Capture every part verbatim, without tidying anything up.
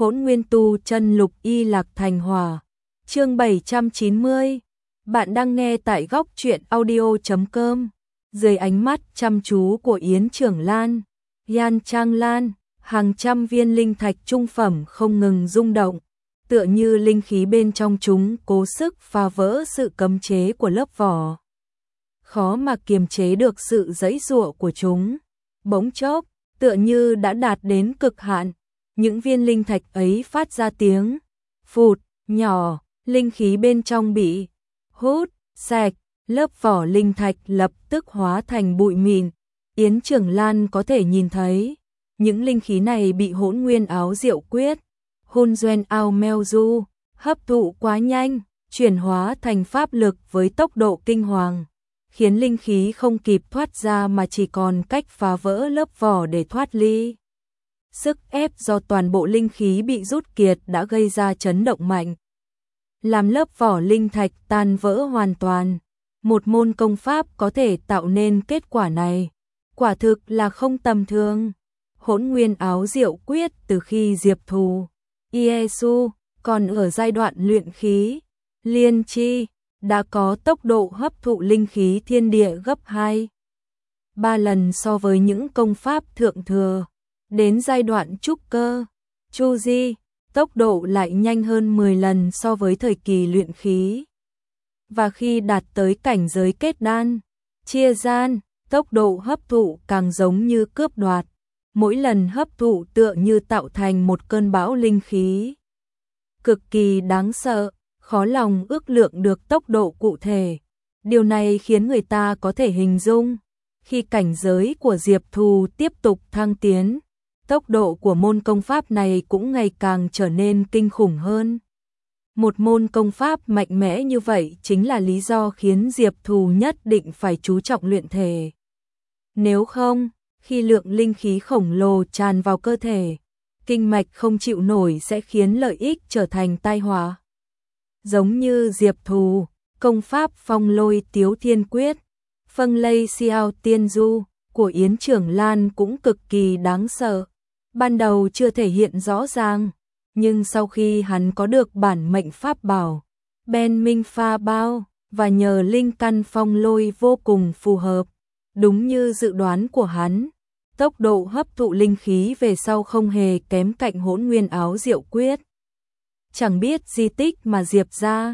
Hỗn Nguyên Tu Chân Lục Y Lạc Thành Hỏa. Chương bảy trăm chín mươi. Bạn đang nghe tại góc truyện audio chấm com. Dưới ánh mắt chăm chú của Yến Trưởng Lan, Yan Trang Lan, hàng trăm viên linh thạch trung phẩm không ngừng rung động, tựa như linh khí bên trong chúng cố sức phá vỡ sự cấm chế của lớp vỏ. Khó mà kiềm chế được sự giãy giụa của chúng. Bỗng chốc, tựa như đã đạt đến cực hạn, những viên linh thạch ấy phát ra tiếng phụt nhỏ, linh khí bên trong bị hút sạch, lớp vỏ linh thạch lập tức hóa thành bụi mịn. Yến Trưởng Lan có thể nhìn thấy, những linh khí này bị Hỗn Nguyên Áo Diệu Quyết, Hun Duen Ao Meo Du, hấp thụ quá nhanh, chuyển hóa thành pháp lực với tốc độ kinh hoàng, khiến linh khí không kịp thoát ra mà chỉ còn cách phá vỡ lớp vỏ để thoát ly. Sức ép do toàn bộ linh khí bị rút kiệt đã gây ra chấn động mạnh, làm lớp vỏ linh thạch tan vỡ hoàn toàn. Một môn công pháp có thể tạo nên kết quả này, quả thực là không tầm thường. Hỗn Nguyên Áo Diệu Quyết từ khi Diệp Thù, Iesu còn ở giai đoạn luyện khí, liên chi, đã có tốc độ hấp thụ linh khí thiên địa gấp hai, ba lần so với những công pháp thượng thừa. Đến giai đoạn trúc cơ, chu di, tốc độ lại nhanh hơn mười lần so với thời kỳ luyện khí. Và khi đạt tới cảnh giới kết đan, chia gian, tốc độ hấp thụ càng giống như cướp đoạt. Mỗi lần hấp thụ tựa như tạo thành một cơn bão linh khí. Cực kỳ đáng sợ, khó lòng ước lượng được tốc độ cụ thể. Điều này khiến người ta có thể hình dung, khi cảnh giới của Diệp Thù tiếp tục thăng tiến, tốc độ của môn công pháp này cũng ngày càng trở nên kinh khủng hơn. Một môn công pháp mạnh mẽ như vậy chính là lý do khiến Diệp Thù nhất định phải chú trọng luyện thể. Nếu không, khi lượng linh khí khổng lồ tràn vào cơ thể, kinh mạch không chịu nổi sẽ khiến lợi ích trở thành tai họa. Giống như Diệp Thù, công pháp Phong Lôi Tiếu Thiên Quyết, Phân Lây Xiao Tiên Du của Yến Trưởng Lan cũng cực kỳ đáng sợ. Ban đầu chưa thể hiện rõ ràng, nhưng sau khi hắn có được bản mệnh pháp bảo, Ben Minh Pha Bao, và nhờ linh căn phong lôi vô cùng phù hợp, đúng như dự đoán của hắn, tốc độ hấp thụ linh khí về sau không hề kém cạnh Hỗn Nguyên Áo Diệu Quyết. Chẳng biết di tích mà Diệp gia,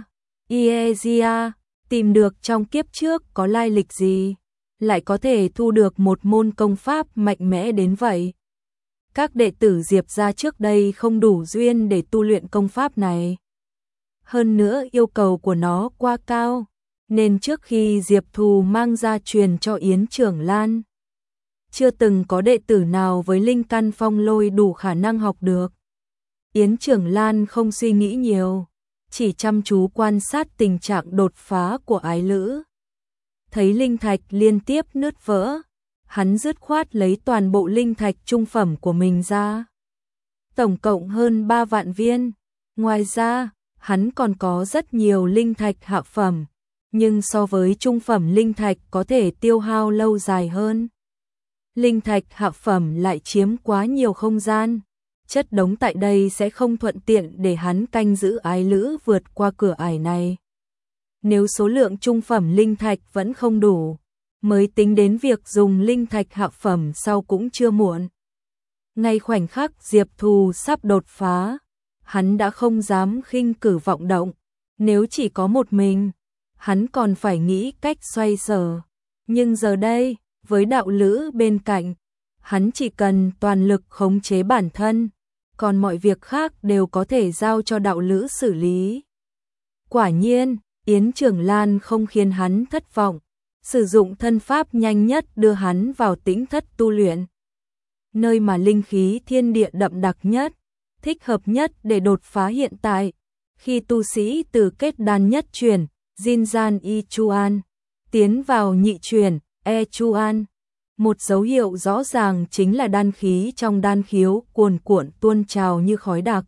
Iesia tìm được trong kiếp trước có lai lịch gì, lại có thể thu được một môn công pháp mạnh mẽ đến vậy. Các đệ tử Diệp gia trước đây không đủ duyên để tu luyện công pháp này. Hơn nữa yêu cầu của nó quá cao, nên trước khi Diệp Thù mang ra truyền cho Yến Trưởng Lan, chưa từng có đệ tử nào với linh căn phong lôi đủ khả năng học được. Yến Trưởng Lan không suy nghĩ nhiều, chỉ chăm chú quan sát tình trạng đột phá của ái lữ. Thấy linh thạch liên tiếp nứt vỡ, hắn dứt khoát lấy toàn bộ linh thạch trung phẩm của mình ra. Tổng cộng hơn ba vạn viên. Ngoài ra, hắn còn có rất nhiều linh thạch hạ phẩm, nhưng so với trung phẩm linh thạch có thể tiêu hao lâu dài hơn. Linh thạch hạ phẩm lại chiếm quá nhiều không gian, chất đống tại đây sẽ không thuận tiện để hắn canh giữ ái lữ vượt qua cửa ải này. Nếu số lượng trung phẩm linh thạch vẫn không đủ, mới tính đến việc dùng linh thạch hạ phẩm sau cũng chưa muộn. Ngay khoảnh khắc Diệp Thù sắp đột phá, hắn đã không dám khinh cử vọng động. Nếu chỉ có một mình, hắn còn phải nghĩ cách xoay sở. Nhưng giờ đây, với đạo lữ bên cạnh, hắn chỉ cần toàn lực khống chế bản thân, còn mọi việc khác đều có thể giao cho đạo lữ xử lý. Quả nhiên, Yến Trưởng Lan không khiến hắn thất vọng, sử dụng thân pháp nhanh nhất đưa hắn vào tĩnh thất tu luyện, nơi mà linh khí thiên địa đậm đặc nhất, thích hợp nhất để đột phá hiện tại. Khi tu sĩ từ kết đan nhất truyền, Jin Gian Y Chuan, tiến vào nhị truyền, E Chuan, một dấu hiệu rõ ràng chính là đan khí trong đan khiếu cuồn cuộn tuôn trào như khói đặc.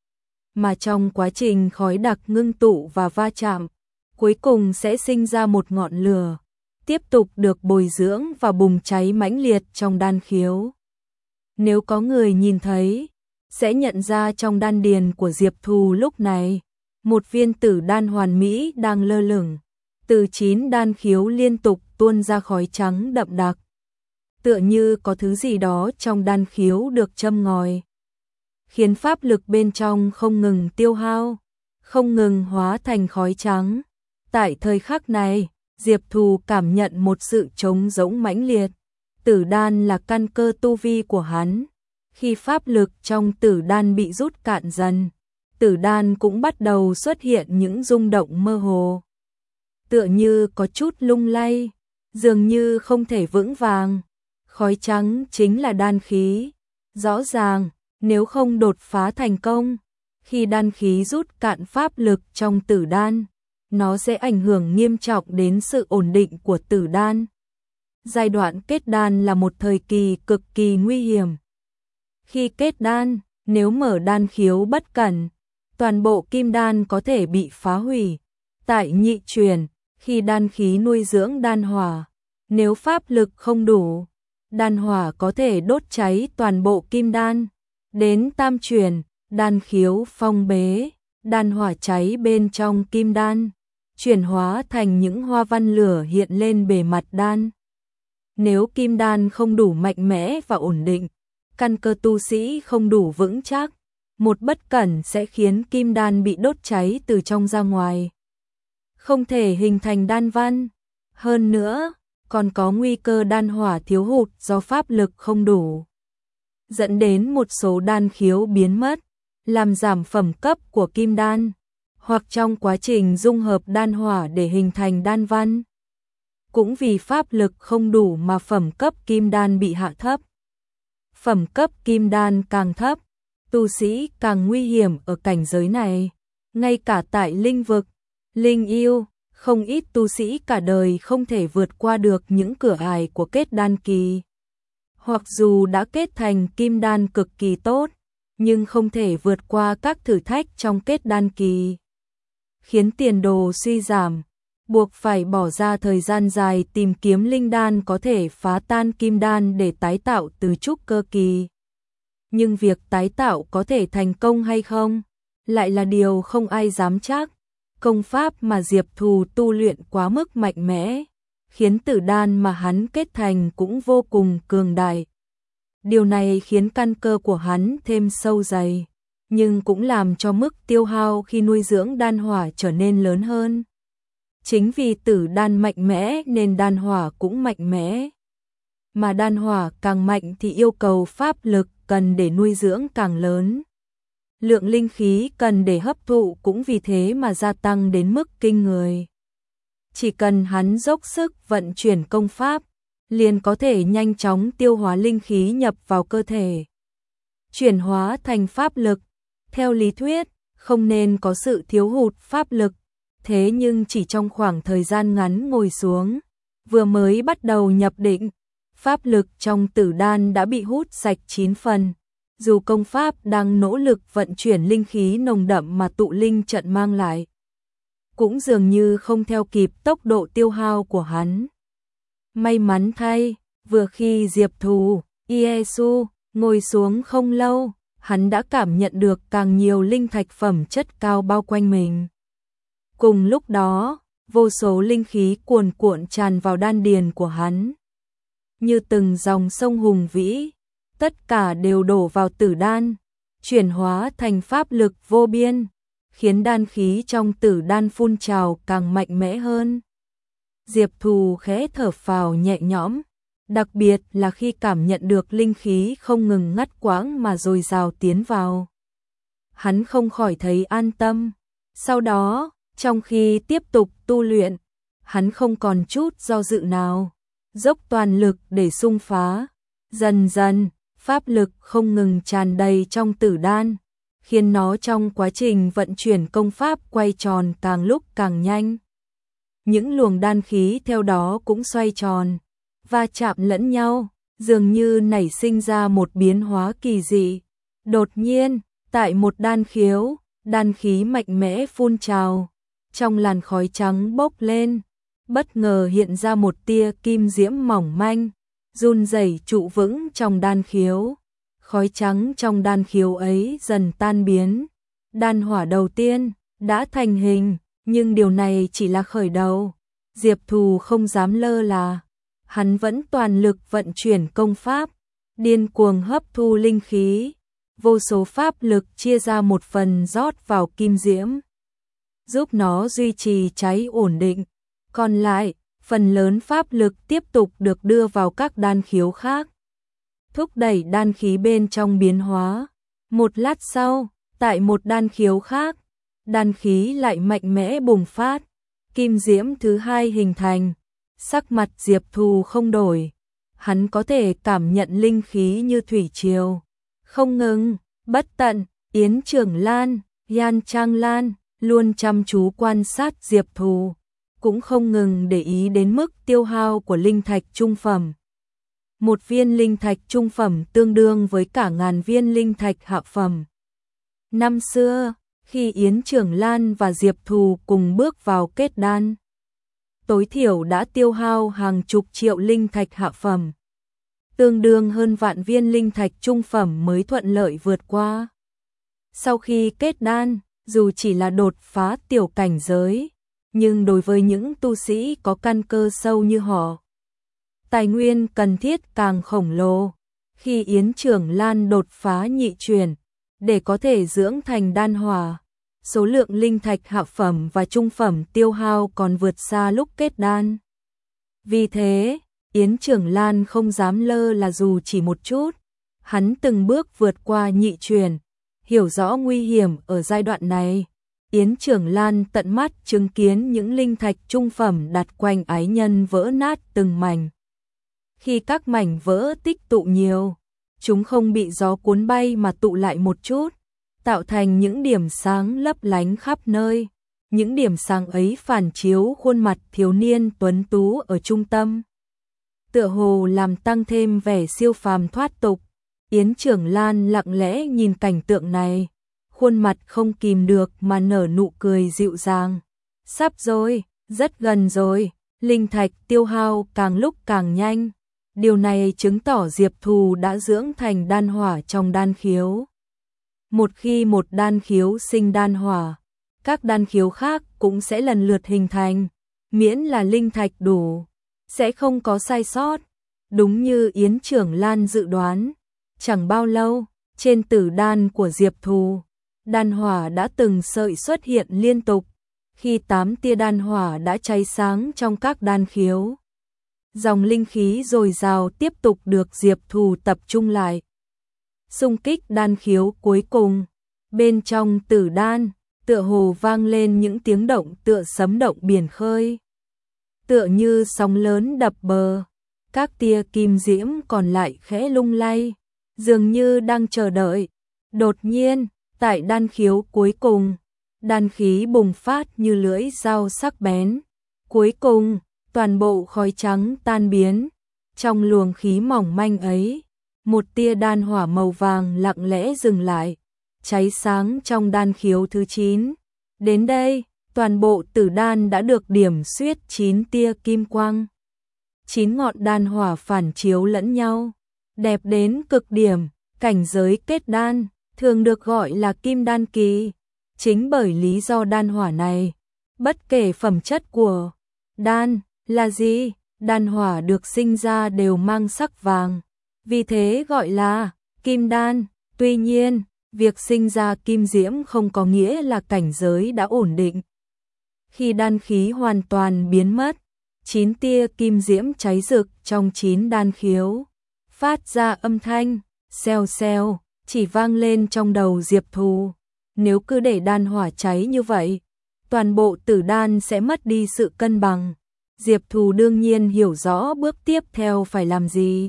Mà trong quá trình khói đặc ngưng tụ và va chạm, cuối cùng sẽ sinh ra một ngọn lửa, tiếp tục được bồi dưỡng và bùng cháy mãnh liệt trong đan khiếu. Nếu có người nhìn thấy, sẽ nhận ra trong đan điền của Diệp Thù lúc này, một viên tử đan hoàn mỹ đang lơ lửng, từ chín đan khiếu liên tục tuôn ra khói trắng đậm đặc. Tựa như có thứ gì đó trong đan khiếu được châm ngòi, khiến pháp lực bên trong không ngừng tiêu hao, không ngừng hóa thành khói trắng. Tại thời khắc này, Diệp Thù cảm nhận một sự trống rỗng mãnh liệt. Tử đan là căn cơ tu vi của hắn. Khi pháp lực trong tử đan bị rút cạn dần, tử đan cũng bắt đầu xuất hiện những rung động mơ hồ. Tựa như có chút lung lay, dường như không thể vững vàng. Khói trắng chính là đan khí. Rõ ràng, nếu không đột phá thành công, khi đan khí rút cạn pháp lực trong tử đan, nó sẽ ảnh hưởng nghiêm trọng đến sự ổn định của tử đan. Giai đoạn kết đan là một thời kỳ cực kỳ nguy hiểm. Khi kết đan, nếu mở đan khiếu bất cẩn, toàn bộ kim đan có thể bị phá hủy. Tại nhị truyền, khi đan khí nuôi dưỡng đan hỏa, nếu pháp lực không đủ, đan hỏa có thể đốt cháy toàn bộ kim đan. Đến tam truyền, đan khiếu phong bế, đan hỏa cháy bên trong kim đan, chuyển hóa thành những hoa văn lửa hiện lên bề mặt đan. Nếu kim đan không đủ mạnh mẽ và ổn định, căn cơ tu sĩ không đủ vững chắc, một bất cẩn sẽ khiến kim đan bị đốt cháy từ trong ra ngoài, không thể hình thành đan văn. Hơn nữa, còn có nguy cơ đan hỏa thiếu hụt do pháp lực không đủ, dẫn đến một số đan khiếu biến mất, làm giảm phẩm cấp của kim đan, hoặc trong quá trình dung hợp đan hỏa để hình thành đan văn. Cũng vì pháp lực không đủ mà phẩm cấp kim đan bị hạ thấp. Phẩm cấp kim đan càng thấp, tu sĩ càng nguy hiểm ở cảnh giới này. Ngay cả tại linh vực, linh yêu, không ít tu sĩ cả đời không thể vượt qua được những cửa ải của kết đan kỳ. Hoặc dù đã kết thành kim đan cực kỳ tốt, nhưng không thể vượt qua các thử thách trong kết đan kỳ, khiến tiền đồ suy giảm, buộc phải bỏ ra thời gian dài tìm kiếm linh đan có thể phá tan kim đan để tái tạo từ trúc cơ kỳ. Nhưng việc tái tạo có thể thành công hay không, lại là điều không ai dám chắc. Công pháp mà Diệp Thù tu luyện quá mức mạnh mẽ, khiến tử đan mà hắn kết thành cũng vô cùng cường đại. Điều này khiến căn cơ của hắn thêm sâu dày, nhưng cũng làm cho mức tiêu hao khi nuôi dưỡng đan hỏa trở nên lớn hơn. Chính vì tử đan mạnh mẽ nên đan hỏa cũng mạnh mẽ. Mà đan hỏa càng mạnh thì yêu cầu pháp lực cần để nuôi dưỡng càng lớn. Lượng linh khí cần để hấp thụ cũng vì thế mà gia tăng đến mức kinh người. Chỉ cần hắn dốc sức vận chuyển công pháp, liền có thể nhanh chóng tiêu hóa linh khí nhập vào cơ thể, chuyển hóa thành pháp lực. Theo lý thuyết, không nên có sự thiếu hụt pháp lực, thế nhưng chỉ trong khoảng thời gian ngắn ngồi xuống, vừa mới bắt đầu nhập định, pháp lực trong tử đan đã bị hút sạch chín phần. Dù công pháp đang nỗ lực vận chuyển linh khí nồng đậm mà tụ linh trận mang lại, cũng dường như không theo kịp tốc độ tiêu hao của hắn. May mắn thay, vừa khi Diệp Thù, Iesu ngồi xuống không lâu, hắn đã cảm nhận được càng nhiều linh thạch phẩm chất cao bao quanh mình. Cùng lúc đó, vô số linh khí cuồn cuộn tràn vào đan điền của hắn, như từng dòng sông hùng vĩ, tất cả đều đổ vào tử đan, chuyển hóa thành pháp lực vô biên, khiến đan khí trong tử đan phun trào càng mạnh mẽ hơn. Diệp Thù khẽ thở phào nhẹ nhõm, đặc biệt là khi cảm nhận được linh khí không ngừng ngắt quãng mà dồi dào tiến vào. Hắn không khỏi thấy an tâm. Sau đó, trong khi tiếp tục tu luyện, hắn không còn chút do dự nào, dốc toàn lực để xung phá. Dần dần, pháp lực không ngừng tràn đầy trong tử đan, khiến nó trong quá trình vận chuyển công pháp quay tròn càng lúc càng nhanh. Những luồng đan khí theo đó cũng xoay tròn, va chạm lẫn nhau, dường như nảy sinh ra một biến hóa kỳ dị. Đột nhiên, tại một đan khiếu, đan khí mạnh mẽ phun trào, trong làn khói trắng bốc lên, bất ngờ hiện ra một tia kim diễm mỏng manh, run rẩy trụ vững trong đan khiếu. khói trắng trong đan khiếu ấy dần tan biến. Đan hỏa đầu tiên đã thành hình, nhưng điều này chỉ là khởi đầu. Diệp Thù không dám lơ là, hắn vẫn toàn lực vận chuyển công pháp, điên cuồng hấp thu linh khí, vô số pháp lực chia ra một phần rót vào kim diễm, giúp nó duy trì cháy ổn định, còn lại, phần lớn pháp lực tiếp tục được đưa vào các đan khiếu khác, thúc đẩy đan khí bên trong biến hóa. Một lát sau, tại một đan khiếu khác, đan khí lại mạnh mẽ bùng phát, kim diễm thứ hai hình thành. Sắc mặt Diệp Thù không đổi, hắn có thể cảm nhận linh khí như thủy triều, không ngừng, bất tận. Yến Trưởng Lan, Yan Trang Lan luôn chăm chú quan sát Diệp Thù, cũng không ngừng để ý đến mức tiêu hao của linh thạch trung phẩm. Một viên linh thạch trung phẩm tương đương với cả ngàn viên linh thạch hạ phẩm. Năm xưa, khi Yến Trưởng Lan và Diệp Thù cùng bước vào kết đan, tối thiểu đã tiêu hao hàng chục triệu linh thạch hạ phẩm, tương đương hơn vạn viên linh thạch trung phẩm mới thuận lợi vượt qua. Sau khi kết đan, dù chỉ là đột phá tiểu cảnh giới, nhưng đối với những tu sĩ có căn cơ sâu như họ, tài nguyên cần thiết càng khổng lồ. Khi Yến Trưởng Lan đột phá nhị truyền, để có thể dưỡng thành đan hỏa, số lượng linh thạch hạ phẩm và trung phẩm tiêu hao còn vượt xa lúc kết đan. Vì thế, Yến Trưởng Lan không dám lơ là dù chỉ một chút. Hắn từng bước vượt qua nhị truyền, hiểu rõ nguy hiểm ở giai đoạn này. Yến Trưởng Lan tận mắt chứng kiến những linh thạch trung phẩm đặt quanh ái nhân vỡ nát từng mảnh. Khi các mảnh vỡ tích tụ nhiều, chúng không bị gió cuốn bay mà tụ lại một chút, tạo thành những điểm sáng lấp lánh khắp nơi. Những điểm sáng ấy phản chiếu khuôn mặt thiếu niên tuấn tú ở trung tâm, tựa hồ làm tăng thêm vẻ siêu phàm thoát tục. Yến Trưởng Lan lặng lẽ nhìn cảnh tượng này, khuôn mặt không kìm được mà nở nụ cười dịu dàng. Sắp rồi, rất gần rồi, linh thạch tiêu hao càng lúc càng nhanh. Điều này chứng tỏ Diệp Thù đã dưỡng thành đan hỏa trong đan khiếu. Một khi một đan khiếu sinh đan hỏa, các đan khiếu khác cũng sẽ lần lượt hình thành, miễn là linh thạch đủ, sẽ không có sai sót. Đúng như Yến Trưởng Lan dự đoán, chẳng bao lâu, trên tử đan của Diệp Thù, đan hỏa đã từng sợi xuất hiện liên tục. Khi tám tia đan hỏa đã cháy sáng trong các đan khiếu, dòng linh khí dồi dào tiếp tục được Diệp Thù tập trung lại. Xung kích đan khiếu cuối cùng, bên trong tử đan, tựa hồ vang lên những tiếng động tựa sấm động biển khơi. Tựa như sóng lớn đập bờ, các tia kim diễm còn lại khẽ lung lay, dường như đang chờ đợi. Đột nhiên, tại đan khiếu cuối cùng, đan khí bùng phát như lưỡi dao sắc bén. Cuối cùng, toàn bộ khói trắng tan biến. Trong luồng khí mỏng manh ấy, một tia đan hỏa màu vàng lặng lẽ dừng lại, cháy sáng trong đan khiếu thứ chín. Đến đây, toàn bộ tử đan đã được điểm xuyết chín tia kim quang. Chín ngọn đan hỏa phản chiếu lẫn nhau, đẹp đến cực điểm. Cảnh giới kết đan thường được gọi là kim đan kỳ. Chính bởi lý do đan hỏa này, bất kể phẩm chất của đan là gì, đan hỏa được sinh ra đều mang sắc vàng, vì thế gọi là kim đan. Tuy nhiên, việc sinh ra kim diễm không có nghĩa là cảnh giới đã ổn định. Khi đan khí hoàn toàn biến mất, chín tia kim diễm cháy rực trong chín đan khiếu, phát ra âm thanh xèo xèo, chỉ vang lên trong đầu Diệp Thù. Nếu cứ để đan hỏa cháy như vậy, toàn bộ tử đan sẽ mất đi sự cân bằng. Diệp Thù đương nhiên hiểu rõ bước tiếp theo phải làm gì.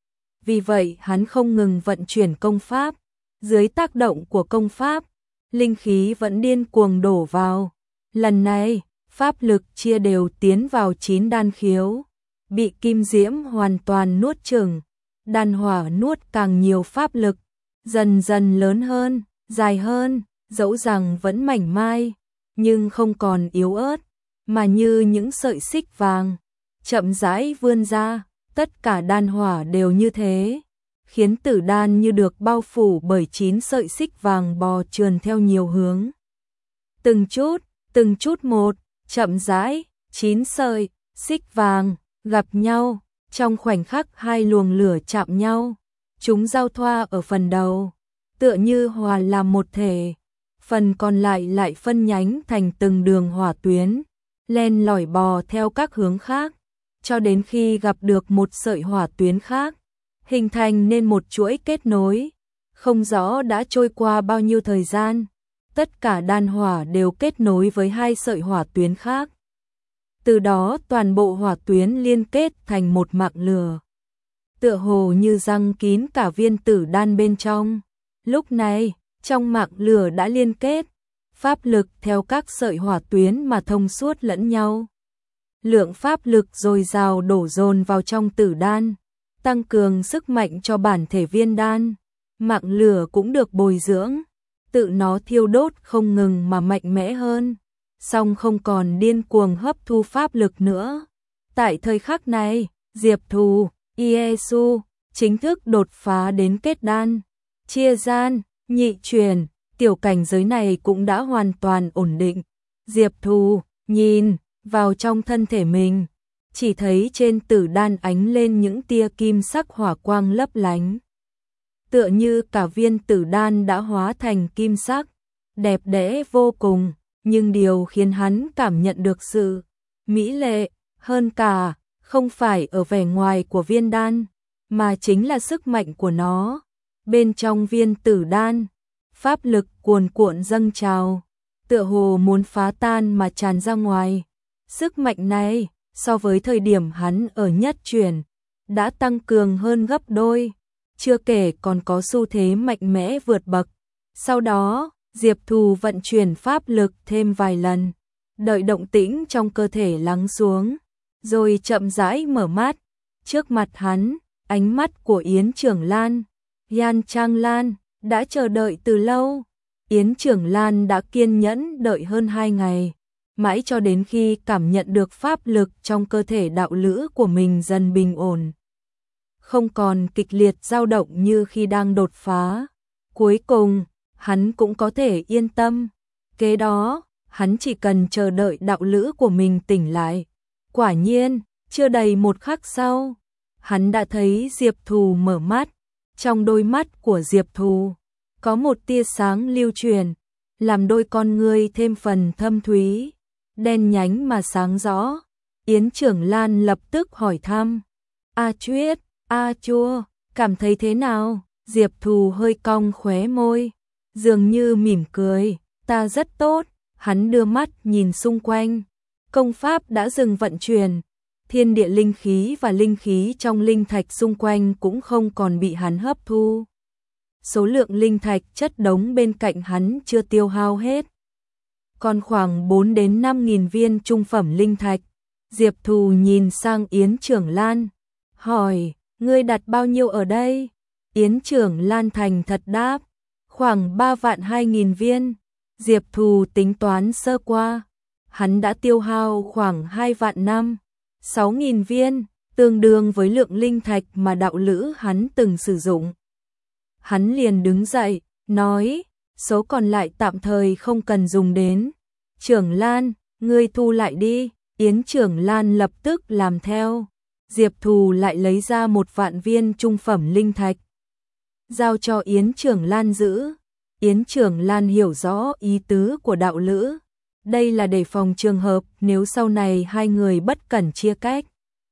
Vì vậy hắn không ngừng vận chuyển công pháp. Dưới tác động của công pháp, linh khí vẫn điên cuồng đổ vào. Lần này, pháp lực chia đều tiến vào chín đan khiếu, bị kim diễm hoàn toàn nuốt chửng. Đan hỏa nuốt càng nhiều pháp lực, dần dần lớn hơn, dài hơn, dẫu rằng vẫn mảnh mai, nhưng không còn yếu ớt, mà như những sợi xích vàng, chậm rãi vươn ra. Tất cả đan hỏa đều như thế. khiến tử đan như được bao phủ bởi chín sợi xích vàng bò trườn theo nhiều hướng. Từng chút, từng chút một, chậm rãi, chín sợi xích vàng gặp nhau, trong khoảnh khắc hai luồng lửa chạm nhau, chúng giao thoa ở phần đầu, tựa như hòa làm một thể, phần còn lại lại phân nhánh thành từng đường hỏa tuyến, len lỏi bò theo các hướng khác, cho đến khi gặp được một sợi hỏa tuyến khác, hình thành nên một chuỗi kết nối. Không rõ đã trôi qua bao nhiêu thời gian, tất cả đan hỏa đều kết nối với hai sợi hỏa tuyến khác. Từ đó toàn bộ hỏa tuyến liên kết thành một mạng lửa, tựa hồ như răng kín cả viên tử đan bên trong. Lúc này, trong mạng lửa đã liên kết, pháp lực theo các sợi hỏa tuyến mà thông suốt lẫn nhau. Lượng pháp lực dồi dào đổ dồn vào trong tử đan, tăng cường sức mạnh cho bản thể viên đan. Mạng lửa cũng được bồi dưỡng, tự nó thiêu đốt không ngừng mà mạnh mẽ hơn, song không còn điên cuồng hấp thu pháp lực nữa. Tại thời khắc này, Diệp Thù, Iesu chính thức đột phá đến kết đan, chia gian, nhị truyền, tiểu cảnh giới này cũng đã hoàn toàn ổn định. Diệp Thù nhìn vào trong thân thể mình, chỉ thấy trên tử đan ánh lên những tia kim sắc hỏa quang lấp lánh, tựa như cả viên tử đan đã hóa thành kim sắc, đẹp đẽ vô cùng. Nhưng điều khiến hắn cảm nhận được sự mỹ lệ hơn cả không phải ở vẻ ngoài của viên đan, mà chính là sức mạnh của nó. Bên trong viên tử đan, pháp lực cuồn cuộn dâng trào, tựa hồ muốn phá tan mà tràn ra ngoài. Sức mạnh này, so với thời điểm hắn ở nhất truyền, đã tăng cường hơn gấp đôi, chưa kể còn có xu thế mạnh mẽ vượt bậc. Sau đó, Diệp Thù vận chuyển pháp lực thêm vài lần, đợi động tĩnh trong cơ thể lắng xuống, rồi chậm rãi mở mắt. Trước mặt hắn, ánh mắt của Yến Trưởng Lan, Yan Trang Lan, đã chờ đợi từ lâu. Yến Trưởng Lan đã kiên nhẫn đợi hơn hai ngày, mãi cho đến khi cảm nhận được pháp lực trong cơ thể đạo lữ của mình dần bình ổn, không còn kịch liệt dao động như khi đang đột phá. Cuối cùng, hắn cũng có thể yên tâm. Kế đó, hắn chỉ cần chờ đợi đạo lữ của mình tỉnh lại. Quả nhiên, chưa đầy một khắc sau, hắn đã thấy Diệp Thù mở mắt. Trong đôi mắt của Diệp Thù có một tia sáng lưu truyền, làm đôi con ngươi thêm phần thâm thúy, đen nhánh mà sáng rõ. Yến Trưởng Lan lập tức hỏi thăm: "A Chuyết, A Chua, cảm thấy thế nào?" Diệp Thù hơi cong khóe môi, dường như mỉm cười: "Ta rất tốt." Hắn đưa mắt nhìn xung quanh, công pháp đã dừng vận chuyển, thiên địa linh khí và linh khí trong linh thạch xung quanh cũng không còn bị hắn hấp thu. Số lượng linh thạch chất đống bên cạnh hắn chưa tiêu hao hết, còn khoảng bốn đến năm nghìn viên trung phẩm linh thạch. Diệp Thù nhìn sang Yến Trưởng Lan, hỏi: "Ngươi đặt bao nhiêu ở đây?" Yến Trưởng Lan thành thật đáp: "Khoảng ba vạn hai nghìn viên." Diệp Thù tính toán sơ qua, hắn đã tiêu hao khoảng hai vạn năm, sáu nghìn viên, tương đương với lượng linh thạch mà đạo lữ hắn từng sử dụng. Hắn liền đứng dậy, nói: "Số còn lại tạm thời không cần dùng đến. Trưởng Lan, ngươi thu lại đi." Yến Trưởng Lan lập tức làm theo. Diệp Thù lại lấy ra một vạn viên trung phẩm linh thạch, giao cho Yến Trưởng Lan giữ. Yến Trưởng Lan hiểu rõ ý tứ của đạo lữ, đây là để phòng trường hợp nếu sau này hai người bất cẩn chia cách,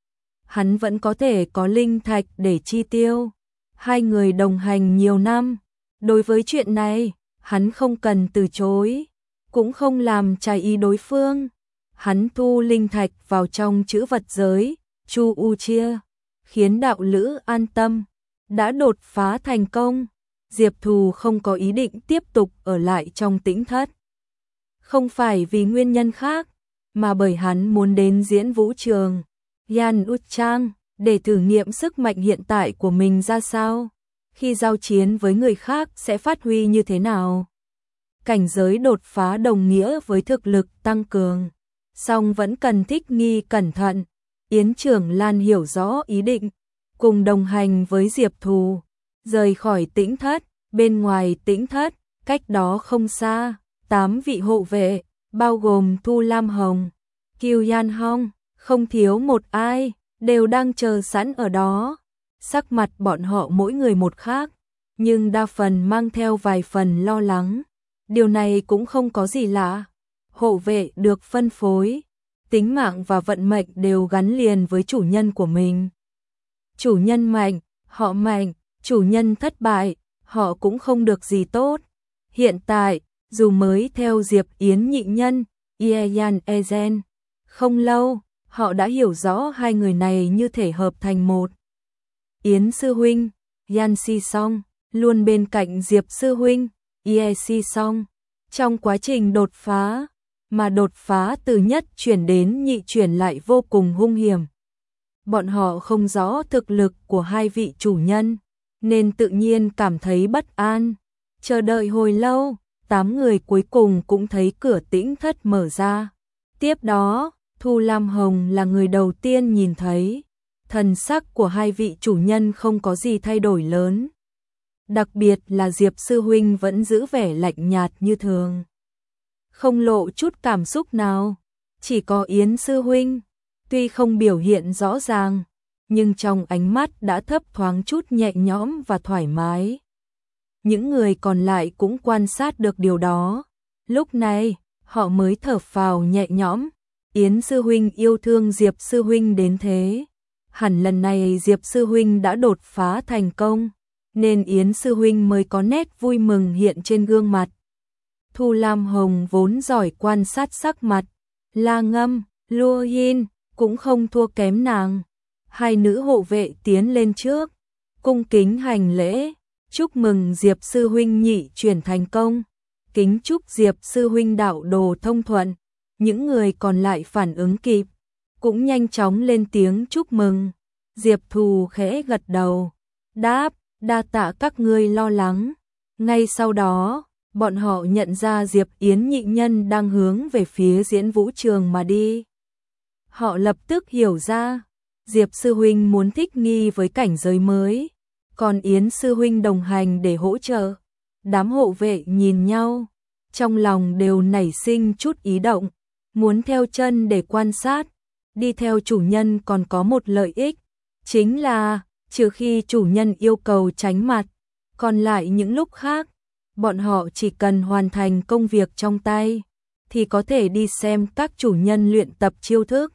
hắn vẫn có thể có linh thạch để chi tiêu. Hai người đồng hành nhiều năm, đối với chuyện này, hắn không cần từ chối, cũng không làm trái ý đối phương. Hắn thu linh thạch vào trong trữ vật giới, Chu U chia, khiến đạo lữ an tâm. Đã đột phá thành công, Diệp Thù không có ý định tiếp tục ở lại trong Tĩnh Thất. Không phải vì nguyên nhân khác, mà bởi hắn muốn đến diễn vũ trường Yan Ut Trang để thử nghiệm sức mạnh hiện tại của mình ra sao, khi giao chiến với người khác sẽ phát huy như thế nào. Cảnh giới đột phá đồng nghĩa với thực lực tăng cường, song vẫn cần thích nghi cẩn thận. Yến Trưởng Lan hiểu rõ ý định, cùng đồng hành với Diệp Thù. Rời khỏi tĩnh thất, bên ngoài tĩnh thất, cách đó không xa, tám vị hộ vệ, bao gồm Thu Lam Hồng, Kiều Yan Hong, không thiếu một ai, đều đang chờ sẵn ở đó. Sắc mặt bọn họ mỗi người một khác, nhưng đa phần mang theo vài phần lo lắng. Điều này cũng không có gì lạ. Hộ vệ được phân phối, tính mạng và vận mệnh đều gắn liền với chủ nhân của mình. Chủ nhân mạnh, họ mạnh, chủ nhân thất bại, họ cũng không được gì tốt. Hiện tại, dù mới theo Diệp Yến nhị nhân, Yeyan Ezen, không lâu, họ đã hiểu rõ hai người này như thể hợp thành một. Yến sư huynh, Yan Si Song, luôn bên cạnh Diệp sư huynh, Ye Si Song, trong quá trình đột phá, mà đột phá từ nhất chuyển đến nhị chuyển lại vô cùng hung hiểm. Bọn họ không rõ thực lực của hai vị chủ nhân, nên tự nhiên cảm thấy bất an. Chờ đợi hồi lâu, tám người cuối cùng cũng thấy cửa tĩnh thất mở ra. Tiếp đó, Thu Lam Hồng là người đầu tiên nhìn thấy. Thần sắc của hai vị chủ nhân không có gì thay đổi lớn. Đặc biệt là Diệp sư huynh vẫn giữ vẻ lạnh nhạt như thường, không lộ chút cảm xúc nào. Chỉ có Yến sư huynh, tuy không biểu hiện rõ ràng, nhưng trong ánh mắt đã thấp thoáng chút nhẹ nhõm và thoải mái. Những người còn lại cũng quan sát được điều đó. Lúc này, họ mới thở phào nhẹ nhõm. Yến sư huynh yêu thương Diệp sư huynh đến thế. Hẳn lần này Diệp sư huynh đã đột phá thành công, nên Yến sư huynh mới có nét vui mừng hiện trên gương mặt. Thu Lam Hồng vốn giỏi quan sát sắc mặt, La Ngâm, Lua Yin cũng không thua kém nàng. Hai nữ hộ vệ tiến lên trước, cung kính hành lễ, chúc mừng Diệp sư huynh nhị chuyển thành công, kính chúc Diệp sư huynh đạo đồ thông thuận. Những người còn lại phản ứng kịp, cũng nhanh chóng lên tiếng chúc mừng. Diệp Thù khẽ gật đầu, đáp, đa tạ các ngươi lo lắng. Ngay sau đó, bọn họ nhận ra Diệp Yến nhị nhân đang hướng về phía diễn vũ trường mà đi. Họ lập tức hiểu ra, Diệp sư huynh muốn thích nghi với cảnh giới mới, còn Yến sư huynh đồng hành để hỗ trợ. Đám hộ vệ nhìn nhau, trong lòng đều nảy sinh chút ý động, muốn theo chân để quan sát. Đi theo chủ nhân còn có một lợi ích, chính là trừ khi chủ nhân yêu cầu tránh mặt, còn lại những lúc khác, bọn họ chỉ cần hoàn thành công việc trong tay, thì có thể đi xem các chủ nhân luyện tập chiêu thức.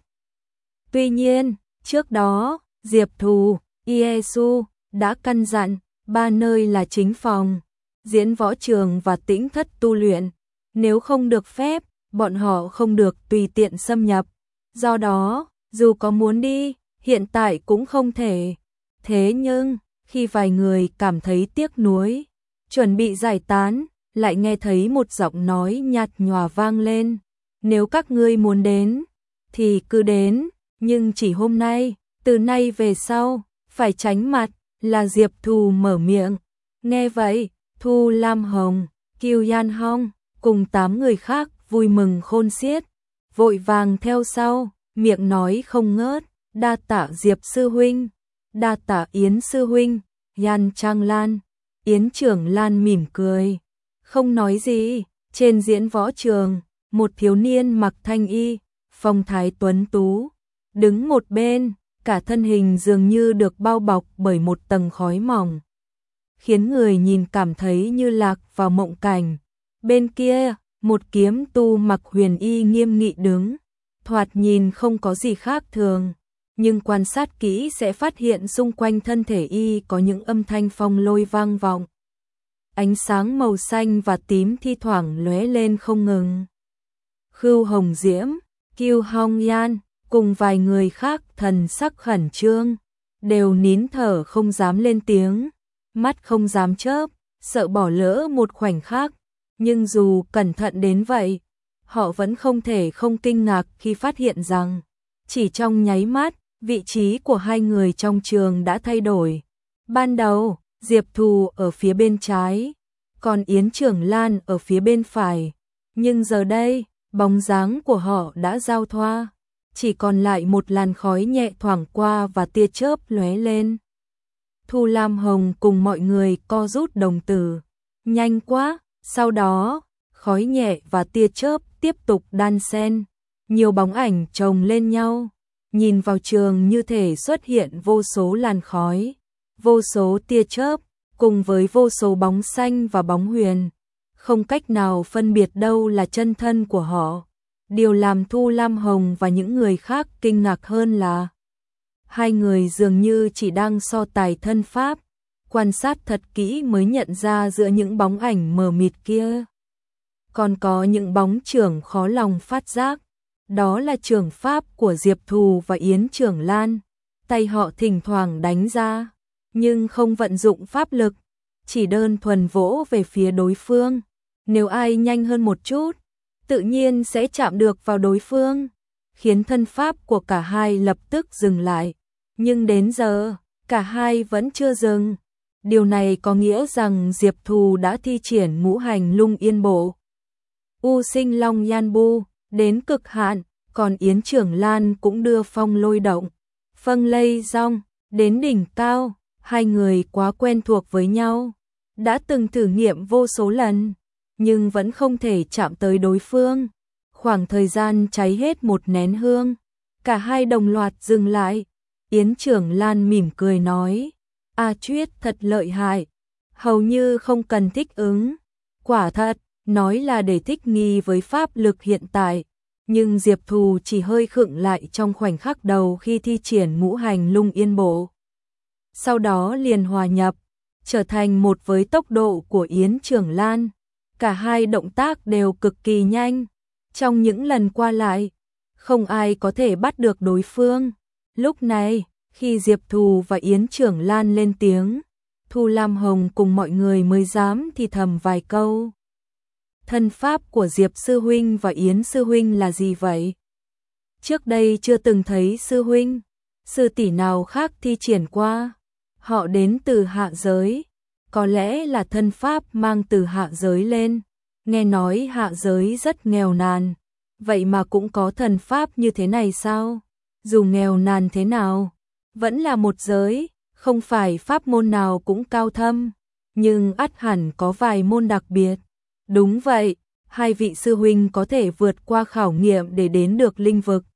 Tuy nhiên, trước đó, Diệp Thù, Iesu đã căn dặn, ba nơi là chính phòng, diễn võ trường và tĩnh thất tu luyện. Nếu không được phép, bọn họ không được tùy tiện xâm nhập. Do đó, dù có muốn đi, hiện tại cũng không thể. Thế nhưng, khi vài người cảm thấy tiếc nuối, chuẩn bị giải tán, lại nghe thấy một giọng nói nhạt nhòa vang lên. Nếu các ngươi muốn đến, thì cứ đến, nhưng chỉ hôm nay, từ nay về sau, phải tránh mặt, là Diệp Thù mở miệng. Nghe vậy, Thu Lam Hồng, Kiều Yan Hong, cùng tám người khác vui mừng khôn xiết, vội vàng theo sau, miệng nói không ngớt, đa tạ Diệp sư huynh, đa tạ Yến sư huynh. Yan Trang Lan, Yến Trưởng Lan mỉm cười, không nói gì. Trên diễn võ trường, một thiếu niên mặc thanh y, phong thái tuấn tú, đứng một bên, cả thân hình dường như được bao bọc bởi một tầng khói mỏng, khiến người nhìn cảm thấy như lạc vào mộng cảnh. Bên kia, một kiếm tu mặc huyền y nghiêm nghị đứng, thoạt nhìn không có gì khác thường, nhưng quan sát kỹ sẽ phát hiện xung quanh thân thể y có những âm thanh phong lôi vang vọng. Ánh sáng màu xanh và tím thi thoảng lóe lên không ngừng. Khưu Hồng Diễm, Kiêu Hong Yan, cùng vài người khác thần sắc khẩn trương, đều nín thở không dám lên tiếng, mắt không dám chớp, sợ bỏ lỡ một khoảnh khắc. Nhưng dù cẩn thận đến vậy, họ vẫn không thể không kinh ngạc khi phát hiện rằng, chỉ trong nháy mắt, vị trí của hai người trong trường đã thay đổi. Ban đầu, Diệp Thù ở phía bên trái, còn Yến Trưởng Lan ở phía bên phải. Nhưng giờ đây, bóng dáng của họ đã giao thoa, chỉ còn lại một làn khói nhẹ thoảng qua và tia chớp lóe lên. Thu Lam Hồng cùng mọi người co rút đồng tử. Nhanh quá, sau đó, khói nhẹ và tia chớp tiếp tục đan xen. Nhiều bóng ảnh chồng lên nhau. Nhìn vào trường như thể xuất hiện vô số làn khói, vô số tia chớp, cùng với vô số bóng xanh và bóng huyền. Không cách nào phân biệt đâu là chân thân của họ. Điều làm Thu Lam Hồng và những người khác kinh ngạc hơn là hai người dường như chỉ đang so tài thân pháp, quan sát thật kỹ mới nhận ra giữa những bóng ảnh mờ mịt kia còn có những bóng trưởng khó lòng phát giác. Đó là trưởng pháp của Diệp Thù và Yến Trưởng Lan. Tay họ thỉnh thoảng đánh ra, nhưng không vận dụng pháp lực, chỉ đơn thuần vỗ về phía đối phương. Nếu ai nhanh hơn một chút, tự nhiên sẽ chạm được vào đối phương, khiến thân pháp của cả hai lập tức dừng lại. Nhưng đến giờ, cả hai vẫn chưa dừng. Điều này có nghĩa rằng Diệp Thù đã thi triển ngũ hành lung yên bộ, U Sinh Long Nhan Bu đến cực hạn, còn Yến Trưởng Lan cũng đưa phong lôi động, phân lây rong đến đỉnh cao. Hai người quá quen thuộc với nhau, đã từng thử nghiệm vô số lần, nhưng vẫn không thể chạm tới đối phương. Khoảng thời gian cháy hết một nén hương, cả hai đồng loạt dừng lại. Yến Trưởng Lan mỉm cười nói, A Chuyết thật lợi hại, hầu như không cần thích ứng. Quả thật, nói là để thích nghi với pháp lực hiện tại, nhưng Diệp Thù chỉ hơi khựng lại trong khoảnh khắc đầu khi thi triển ngũ hành lung yên bộ. Sau đó liền hòa nhập, trở thành một với tốc độ của Yến Trưởng Lan. Cả hai động tác đều cực kỳ nhanh. Trong những lần qua lại, không ai có thể bắt được đối phương. Lúc này, khi Diệp Thù và Yến Trưởng Lan lên tiếng, Thu Lam Hồng cùng mọi người mới dám thì thầm vài câu. Thân pháp của Diệp Sư Huynh và Yến Sư Huynh là gì vậy? Trước đây chưa từng thấy Sư Huynh, Sư tỷ nào khác thi triển qua. Họ đến từ hạ giới, có lẽ là thân pháp mang từ hạ giới lên. Nghe nói hạ giới rất nghèo nàn, vậy mà cũng có thần pháp như thế này sao? Dù nghèo nàn thế nào, vẫn là một giới, không phải pháp môn nào cũng cao thâm, nhưng ắt hẳn có vài môn đặc biệt. Đúng vậy, hai vị sư huynh có thể vượt qua khảo nghiệm để đến được linh vực.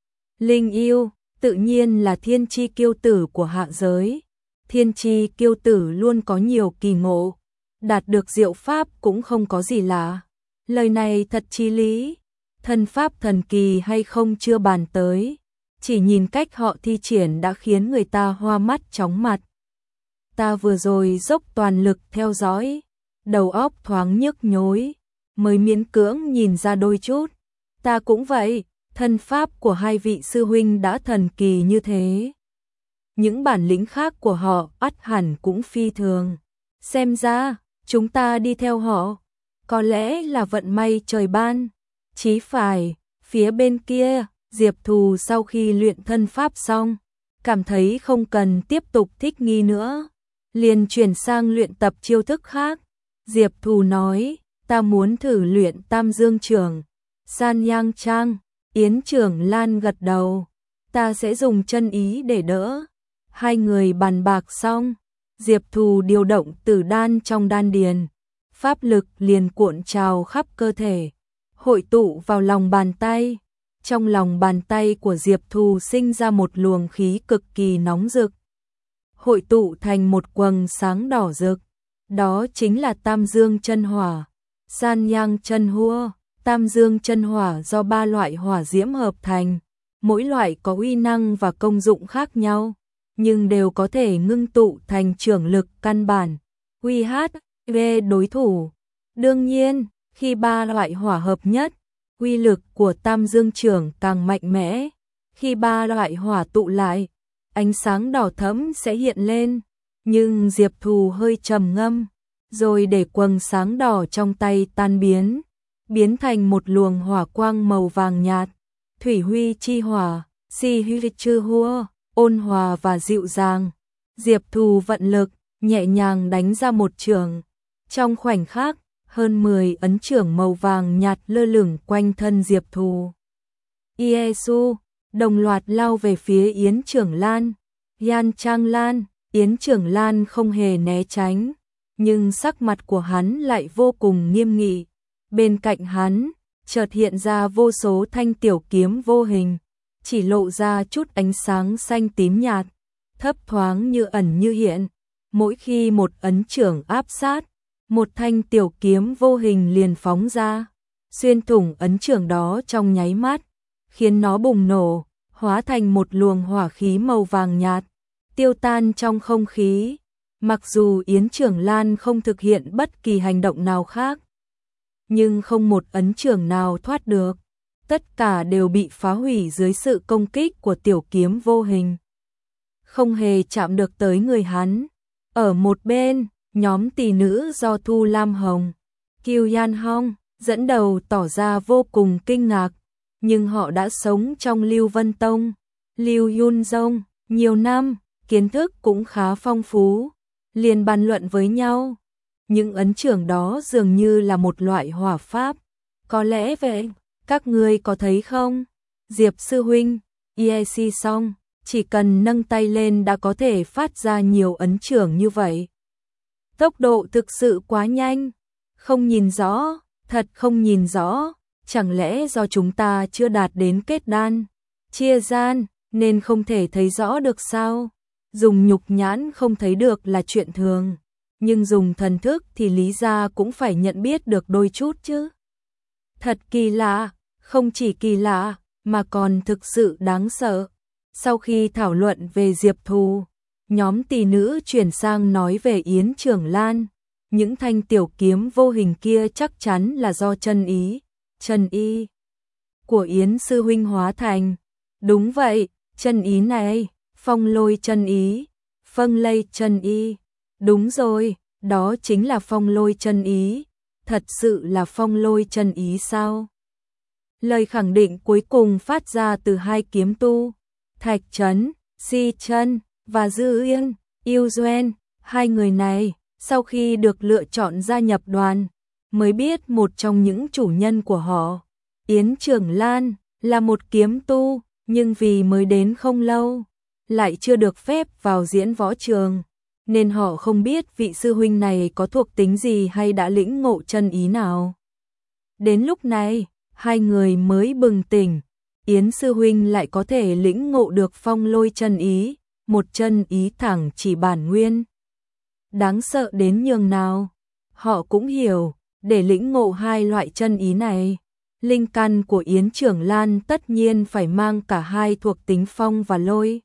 Linh yêu, tự nhiên là thiên chi kiêu tử của hạ giới. Thiên chi kiêu tử luôn có nhiều kỳ ngộ, đạt được diệu pháp cũng không có gì lạ. Lời này thật chí lý, thân pháp thần kỳ hay không chưa bàn tới, chỉ nhìn cách họ thi triển đã khiến người ta hoa mắt chóng mặt. Ta vừa rồi dốc toàn lực theo dõi, đầu óc thoáng nhức nhối, mới miễn cưỡng nhìn ra đôi chút. Ta cũng vậy, thân pháp của hai vị sư huynh đã thần kỳ như thế. Những bản lĩnh khác của họ ắt hẳn cũng phi thường. Xem ra, chúng ta đi theo họ, có lẽ là vận may trời ban. Chí phải, phía bên kia, Diệp Thù sau khi luyện thân pháp xong, cảm thấy không cần tiếp tục thích nghi nữa, liền chuyển sang luyện tập chiêu thức khác. Diệp Thù nói, ta muốn thử luyện Tam Dương Trưởng, San Yang Trang. Yến Trưởng Lan gật đầu, ta sẽ dùng chân ý để đỡ. Hai người bàn bạc xong, Diệp Thù điều động tử đan trong đan điền, pháp lực liền cuộn trào khắp cơ thể, hội tụ vào lòng bàn tay. Trong lòng bàn tay của Diệp Thù sinh ra một luồng khí cực kỳ nóng rực, hội tụ thành một quầng sáng đỏ rực. Đó chính là Tam Dương Chân Hỏa, San Yang Chân Hua. Tam Dương Chân Hỏa do ba loại hỏa diễm hợp thành, mỗi loại có uy năng và công dụng khác nhau, nhưng đều có thể ngưng tụ thành trưởng lực căn bản, uy hát về đối thủ. Đương nhiên, khi ba loại hỏa hợp nhất, uy lực của Tam Dương Trưởng càng mạnh mẽ. Khi ba loại hỏa tụ lại, ánh sáng đỏ thẫm sẽ hiện lên. Nhưng Diệp Thù hơi trầm ngâm, rồi để quầng sáng đỏ trong tay tan biến, biến thành một luồng hỏa quang màu vàng nhạt. Thủy Huy Chi Hỏa, Si Huy Chư Hua, ôn hòa và dịu dàng. Diệp Thù vận lực, nhẹ nhàng đánh ra một chưởng. Trong khoảnh khắc, hơn mười ấn chưởng màu vàng nhạt lơ lửng quanh thân Diệp Thù. Iesu, đồng loạt lao về phía Yến Trưởng Lan, Yan Trang Lan. Yến Trưởng Lan không hề né tránh, nhưng sắc mặt của hắn lại vô cùng nghiêm nghị. Bên cạnh hắn, chợt hiện ra vô số thanh tiểu kiếm vô hình, chỉ lộ ra chút ánh sáng xanh tím nhạt, thấp thoáng như ẩn như hiện. Mỗi khi một ấn trưởng áp sát, một thanh tiểu kiếm vô hình liền phóng ra, xuyên thủng ấn trưởng đó trong nháy mắt, khiến nó bùng nổ, hóa thành một luồng hỏa khí màu vàng nhạt, tiêu tan trong không khí. Mặc dù Yến Trưởng Lan không thực hiện bất kỳ hành động nào khác, nhưng không một ấn trưởng nào thoát được, tất cả đều bị phá hủy dưới sự công kích của tiểu kiếm vô hình, không hề chạm được tới người hắn. Ở một bên, nhóm tỷ nữ do Thu Lam Hồng, Kiều Yan Hong dẫn đầu tỏ ra vô cùng kinh ngạc, nhưng họ đã sống trong Lưu Vân Tông, Lưu Yun Dông nhiều năm, kiến thức cũng khá phong phú, liền bàn luận với nhau. Những ấn trưởng đó dường như là một loại hỏa pháp. Có lẽ vậy, các ngươi có thấy không? Diệp sư huynh, i e xê xong, chỉ cần nâng tay lên đã có thể phát ra nhiều ấn trưởng như vậy. Tốc độ thực sự quá nhanh, không nhìn rõ, thật không nhìn rõ, chẳng lẽ do chúng ta chưa đạt đến kết đan, chia gian, nên không thể thấy rõ được sao? Dùng nhục nhãn không thấy được là chuyện thường, nhưng dùng thần thức thì lý ra cũng phải nhận biết được đôi chút chứ. Thật kỳ lạ, không chỉ kỳ lạ, mà còn thực sự đáng sợ. Sau khi thảo luận về Diệp Thù, nhóm tỷ nữ chuyển sang nói về Yến Trưởng Lan. Những thanh tiểu kiếm vô hình kia chắc chắn là do chân ý, chân ý của Yến sư huynh hóa thành. Đúng vậy, chân ý này, phong lôi chân ý, phân lây chân ý. Đúng rồi, đó chính là phong lôi chân ý. Thật sự là phong lôi chân ý sao? Lời khẳng định cuối cùng phát ra từ hai kiếm tu, Thạch Trấn, Si Chân và Dư Yên, Yêu Duyên. Hai người này, sau khi được lựa chọn gia nhập đoàn, mới biết một trong những chủ nhân của họ, Yến Trưởng Lan, là một kiếm tu, nhưng vì mới đến không lâu, lại chưa được phép vào diễn võ trường, nên họ không biết vị sư huynh này có thuộc tính gì hay đã lĩnh ngộ chân ý nào. Đến lúc này, hai người mới bừng tỉnh, Yến sư huynh lại có thể lĩnh ngộ được phong lôi chân ý, một chân ý thẳng chỉ bản nguyên. Đáng sợ đến nhường nào. Họ cũng hiểu, để lĩnh ngộ hai loại chân ý này, linh căn của Yến Trưởng Lan tất nhiên phải mang cả hai thuộc tính phong và lôi.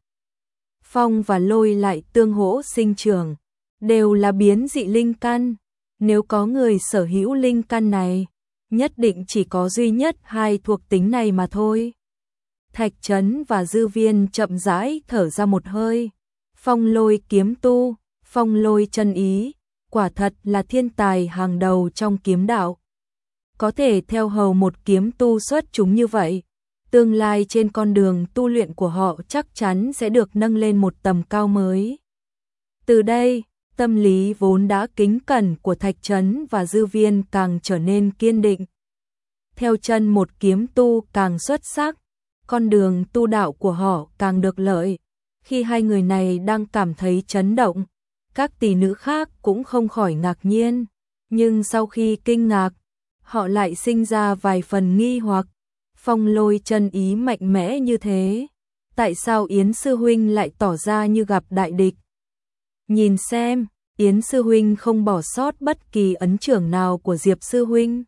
Phong và lôi lại tương hỗ sinh trưởng, đều là biến dị linh căn. Nếu có người sở hữu linh căn này, nhất định chỉ có duy nhất hai thuộc tính này mà thôi. Thạch Trấn và Dư Viên chậm rãi thở ra một hơi. Phong lôi kiếm tu, phong lôi chân ý, quả thật là thiên tài hàng đầu trong kiếm đạo. Có thể theo hầu một kiếm tu xuất chúng như vậy, tương lai trên con đường tu luyện của họ chắc chắn sẽ được nâng lên một tầm cao mới. Từ đây, tâm lý vốn đã kính cẩn của Thạch Trấn và Dư Viên càng trở nên kiên định. Theo chân một kiếm tu càng xuất sắc, con đường tu đạo của họ càng được lợi. Khi hai người này đang cảm thấy chấn động, các tỷ nữ khác cũng không khỏi ngạc nhiên, nhưng sau khi kinh ngạc, họ lại sinh ra vài phần nghi hoặc. Phong lôi chân ý mạnh mẽ như thế, tại sao Yến sư huynh lại tỏ ra như gặp đại địch? Nhìn xem, Yến sư huynh không bỏ sót bất kỳ ấn trưởng nào của Diệp sư huynh.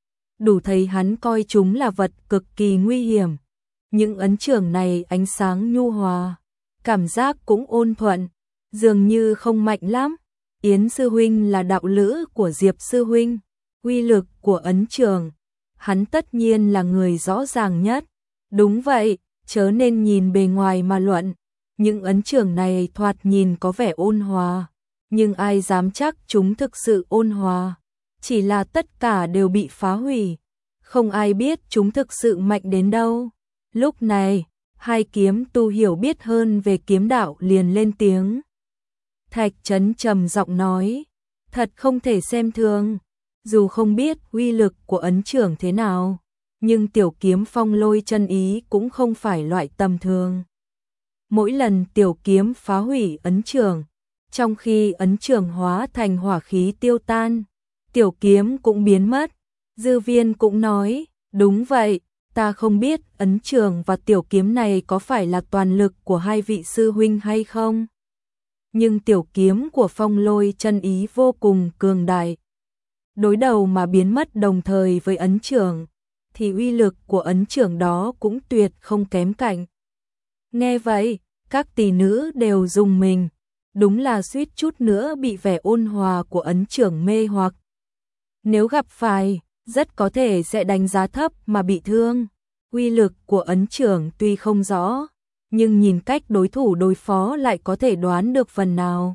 Đủ thấy hắn coi chúng là vật cực kỳ nguy hiểm. Những ấn trưởng này ánh sáng nhu hòa, cảm giác cũng ôn thuận, dường như không mạnh lắm. Yến sư huynh là đạo lữ của Diệp sư huynh, uy lực của ấn trưởng, hắn tất nhiên là người rõ ràng nhất. Đúng vậy, chớ nên nhìn bề ngoài mà luận. Những ấn trưởng này thoạt nhìn có vẻ ôn hòa, nhưng ai dám chắc chúng thực sự ôn hòa. Chỉ là tất cả đều bị phá hủy, không ai biết chúng thực sự mạnh đến đâu. Lúc này, hai kiếm tu hiểu biết hơn về kiếm đạo liền lên tiếng. Thạch Trấn trầm giọng nói, thật không thể xem thường, dù không biết uy lực của ấn trưởng thế nào, nhưng tiểu kiếm phong lôi chân ý cũng không phải loại tầm thường. Mỗi lần tiểu kiếm phá hủy ấn trưởng, Trong khi ấn chưởng hóa thành hỏa khí tiêu tan, tiểu kiếm cũng biến mất. Dư Viên cũng nói, đúng vậy, ta không biết ấn chưởng và tiểu kiếm này có phải là toàn lực của hai vị sư huynh hay không. Nhưng tiểu kiếm của Phong Lôi chân ý vô cùng cường đại. Đối đầu mà biến mất đồng thời với ấn chưởng, thì uy lực của ấn chưởng đó cũng tuyệt không kém cạnh. Nghe vậy, các tỷ nữ đều rùng mình, đúng là suýt chút nữa bị vẻ ôn hòa của ấn chưởng mê hoặc. Nếu gặp phải, rất có thể sẽ đánh giá thấp mà bị thương. Uy lực của ấn chưởng tuy không rõ, nhưng nhìn cách đối thủ đối phó lại có thể đoán được phần nào.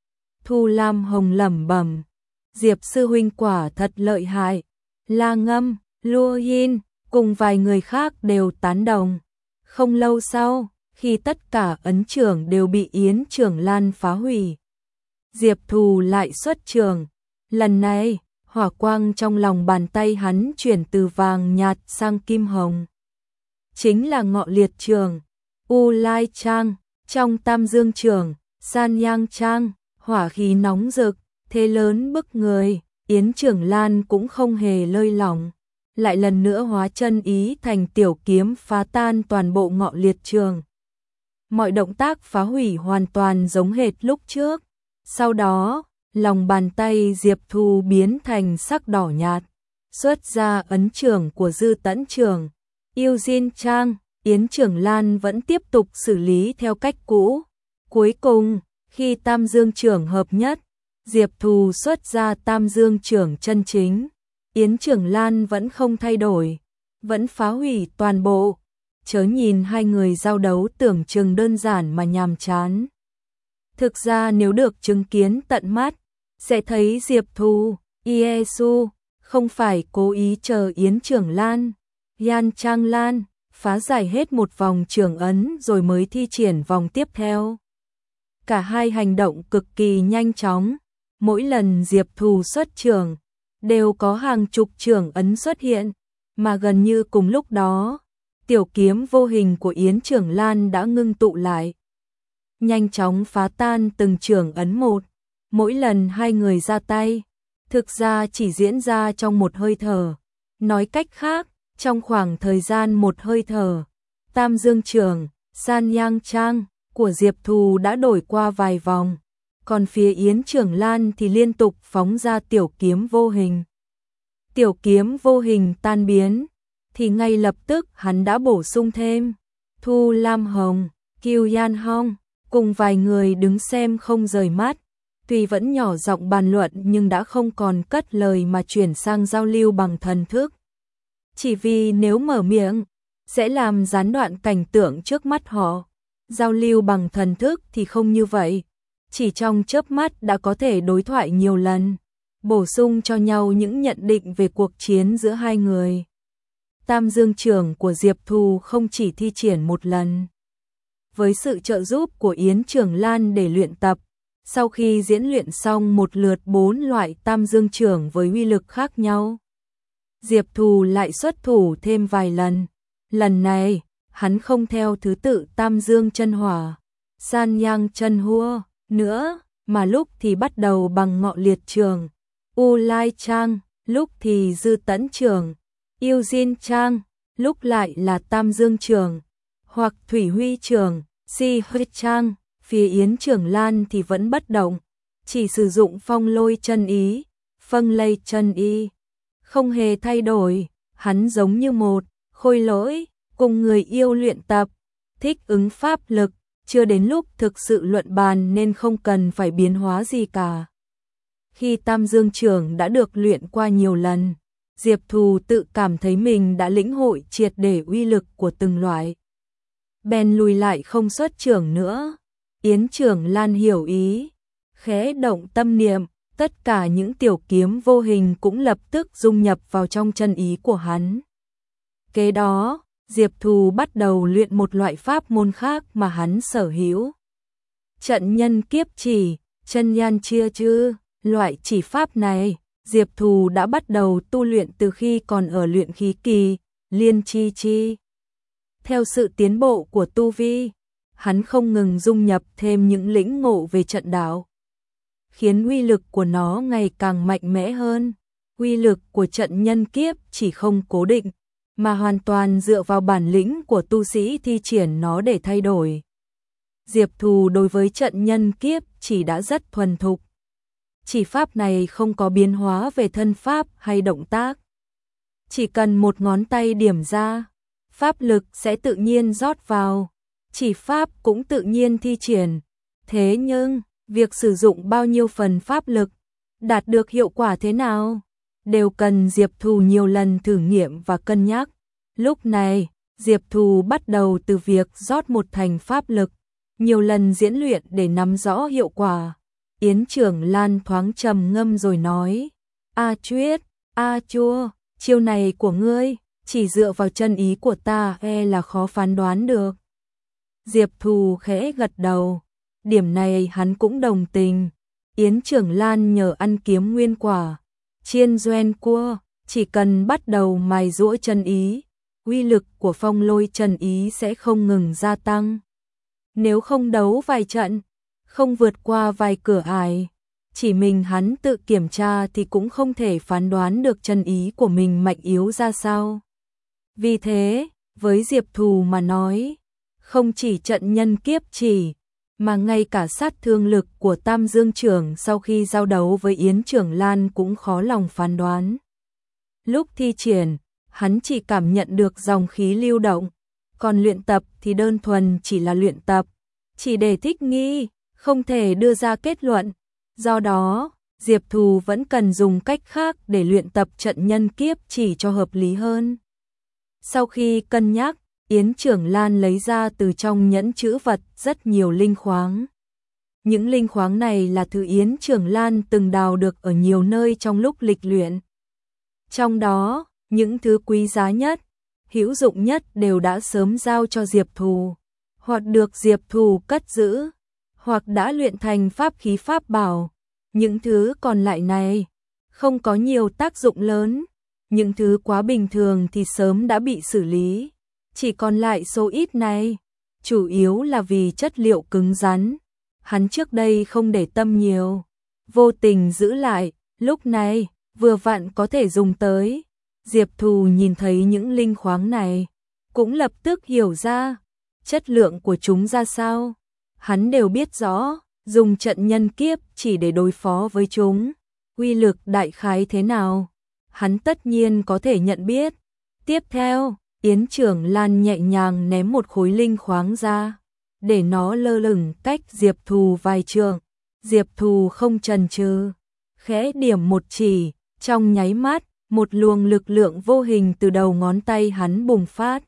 Thu Lam Hồng lẩm bẩm, Diệp sư huynh quả thật lợi hại. La Ngâm, Lua Yin cùng vài người khác đều tán đồng. Không lâu sau, khi tất cả ấn chưởng đều bị Yến Trưởng Lan phá hủy, Diệp Thù lại xuất trường. Lần này, hỏa quang trong lòng bàn tay hắn chuyển từ vàng nhạt sang kim hồng. Chính là Ngọ Liệt Trường. U Lai Trang, trong Tam Dương Trường, San Yang Trang, hỏa khí nóng rực, thế lớn bức người, Yến Trưởng Lan cũng không hề lơi lỏng, lại lần nữa hóa chân ý thành tiểu kiếm phá tan toàn bộ Ngọ Liệt Trường. Mọi động tác phá hủy hoàn toàn giống hệt lúc trước. Sau đó, lòng bàn tay Diệp Thu biến thành sắc đỏ nhạt, xuất ra ấn chưởng của Dư Tẫn Trường. Yêu Diên Trang, Yến Trưởng Lan vẫn tiếp tục xử lý theo cách cũ. Cuối cùng, khi Tam Dương Trưởng hợp nhất, Diệp Thù xuất ra Tam Dương Trưởng chân chính. Yến Trưởng Lan vẫn không thay đổi, vẫn phá hủy toàn bộ. Chớ nhìn hai người giao đấu tưởng chừng đơn giản mà nhàm chán. Thực ra nếu được chứng kiến tận mắt, sẽ thấy Diệp Thù, Iesu không phải cố ý chờ Yến Trưởng Lan, Yan Trang Lan phá giải hết một vòng trường ấn rồi mới thi triển vòng tiếp theo. Cả hai hành động cực kỳ nhanh chóng, mỗi lần Diệp Thù xuất trường, đều có hàng chục trường ấn xuất hiện, mà gần như cùng lúc đó, tiểu kiếm vô hình của Yến Trưởng Lan đã ngưng tụ lại. Nhanh chóng phá tan từng trường ấn một, mỗi lần hai người ra tay, thực ra chỉ diễn ra trong một hơi thở. Nói cách khác, trong khoảng thời gian một hơi thở, Tam Dương Trường, San Yang Trang của Diệp Thù đã đổi qua vài vòng, còn phía Yến Trưởng Lan thì liên tục phóng ra tiểu kiếm vô hình. Tiểu kiếm vô hình tan biến, thì ngay lập tức hắn đã bổ sung thêm. Thu Lam Hồng, Kiều Yan Hong cùng vài người đứng xem không rời mắt, tuy vẫn nhỏ giọng bàn luận nhưng đã không còn cất lời mà chuyển sang giao lưu bằng thần thức. Chỉ vì nếu mở miệng, sẽ làm gián đoạn cảnh tượng trước mắt họ. Giao lưu bằng thần thức thì không như vậy. Chỉ trong chớp mắt đã có thể đối thoại nhiều lần, bổ sung cho nhau những nhận định về cuộc chiến giữa hai người. Tam Dương Trưởng của Diệp Thù không chỉ thi triển một lần. Với sự trợ giúp của Yến Trưởng Lan để luyện tập, sau khi diễn luyện xong một lượt bốn loại Tam Dương Trưởng với uy lực khác nhau, Diệp Thù lại xuất thủ thêm vài lần. Lần này, hắn không theo thứ tự Tam Dương Chân Hỏa, San Yang Chân Hua nữa, mà lúc thì bắt đầu bằng Ngọ Liệt Trường, U Lai Trang, lúc thì Dư Tẫn Trường, Yêu Diên Trang, lúc lại là Tam Dương Trường, hoặc Thủy Huy Trường, Si Huy Trang. Phía Yến Trưởng Lan thì vẫn bất động, chỉ sử dụng Phong Lôi chân ý, Phân Lây chân ý, không hề thay đổi. Hắn giống như một khôi lỗi cùng người yêu luyện tập, thích ứng pháp lực, chưa đến lúc thực sự luận bàn nên không cần phải biến hóa gì cả. Khi Tam Dương Trưởng đã được luyện qua nhiều lần, Diệp Thù tự cảm thấy mình đã lĩnh hội triệt để uy lực của từng loại, bèn lùi lại không xuất trưởng nữa. Yến Trưởng Lan hiểu ý, khẽ động tâm niệm, tất cả những tiểu kiếm vô hình cũng lập tức dung nhập vào trong chân ý của hắn. Kế đó, Diệp Thù bắt đầu luyện một loại pháp môn khác mà hắn sở hữu. Trận nhân kiếp chỉ, chân nhan chia chư, loại chỉ pháp này, Diệp Thù đã bắt đầu tu luyện từ khi còn ở luyện khí kỳ, liên chi chi. Theo sự tiến bộ của tu vi, hắn không ngừng dung nhập thêm những lĩnh ngộ về trận đạo, khiến uy lực của nó ngày càng mạnh mẽ hơn. Uy lực của trận nhân kiếp chỉ không cố định, mà hoàn toàn dựa vào bản lĩnh của tu sĩ thi triển nó để thay đổi. Diệp Thù đối với trận nhân kiếp chỉ đã rất thuần thục. Chỉ pháp này không có biến hóa về thân pháp hay động tác. Chỉ cần một ngón tay điểm ra, pháp lực sẽ tự nhiên rót vào, chỉ pháp cũng tự nhiên thi triển. Thế nhưng, việc sử dụng bao nhiêu phần pháp lực, đạt được hiệu quả thế nào, đều cần Diệp Thù nhiều lần thử nghiệm và cân nhắc. Lúc này, Diệp Thù bắt đầu từ việc rót một thành pháp lực, nhiều lần diễn luyện để nắm rõ hiệu quả. Yến Trưởng Lan thoáng trầm ngâm rồi nói, A Chuyết, A Chua, chiêu này của ngươi, chỉ dựa vào chân ý của ta e là khó phán đoán được. Diệp Thù khẽ gật đầu, điểm này hắn cũng đồng tình. Yến Trưởng Lan nhờ ăn kiếm nguyên quả, chiên doen cua, chỉ cần bắt đầu mài giũa chân ý, uy lực của phong lôi chân ý sẽ không ngừng gia tăng. Nếu không đấu vài trận, không vượt qua vài cửa ải, chỉ mình hắn tự kiểm tra thì cũng không thể phán đoán được chân ý của mình mạnh yếu ra sao. Vì thế, với Diệp Thù mà nói, không chỉ trận nhân kiếp chỉ, mà ngay cả sát thương lực của Tam Dương Trưởng sau khi giao đấu với Yến Trưởng Lan cũng khó lòng phán đoán. Lúc thi triển, hắn chỉ cảm nhận được dòng khí lưu động, còn luyện tập thì đơn thuần chỉ là luyện tập, chỉ để thích nghi, không thể đưa ra kết luận. Do đó, Diệp Thù vẫn cần dùng cách khác để luyện tập trận nhân kiếp chỉ cho hợp lý hơn. Sau khi cân nhắc, Yến Trưởng Lan lấy ra từ trong nhẫn trữ vật rất nhiều linh khoáng. Những linh khoáng này là thứ Yến Trưởng Lan từng đào được ở nhiều nơi trong lúc lịch luyện. Trong đó, những thứ quý giá nhất, hữu dụng nhất đều đã sớm giao cho Diệp Thù, hoặc được Diệp Thù cất giữ, hoặc đã luyện thành pháp khí pháp bảo. Những thứ còn lại này không có nhiều tác dụng lớn, những thứ quá bình thường thì sớm đã bị xử lý. Chỉ còn lại số ít này, chủ yếu là vì chất liệu cứng rắn. Hắn trước đây không để tâm nhiều, vô tình giữ lại, lúc này vừa vặn có thể dùng tới. Diệp Thù nhìn thấy những linh khoáng này, cũng lập tức hiểu ra chất lượng của chúng ra sao. Hắn đều biết rõ, dùng trận nhân kiếp chỉ để đối phó với chúng, uy lực đại khái thế nào, hắn tất nhiên có thể nhận biết. Tiếp theo, Yến Trưởng Lan nhẹ nhàng ném một khối linh khoáng ra, để nó lơ lửng cách Diệp Thù vài trượng. Diệp Thù không chần chừ, khẽ điểm một chỉ, trong nháy mắt, một luồng lực lượng vô hình từ đầu ngón tay hắn bùng phát,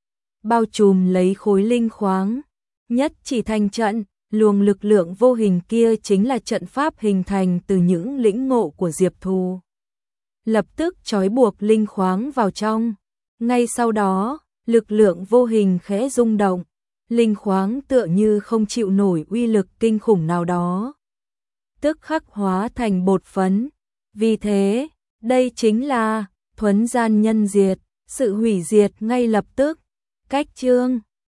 bao trùm lấy khối linh khoáng, nhất chỉ thành trận. Luồng lực lượng vô hình kia chính là trận pháp hình thành từ những lĩnh ngộ của Diệp Thù. Lập tức trói buộc linh khoáng vào trong. Ngay sau đó, lực lượng vô hình khẽ rung động, linh khoáng tựa như không chịu nổi uy lực kinh khủng nào đó, tức khắc hóa thành bột phấn. Vì thế, đây chính là thuấn gian nhân diệt, sự hủy diệt ngay lập tức. Cách chương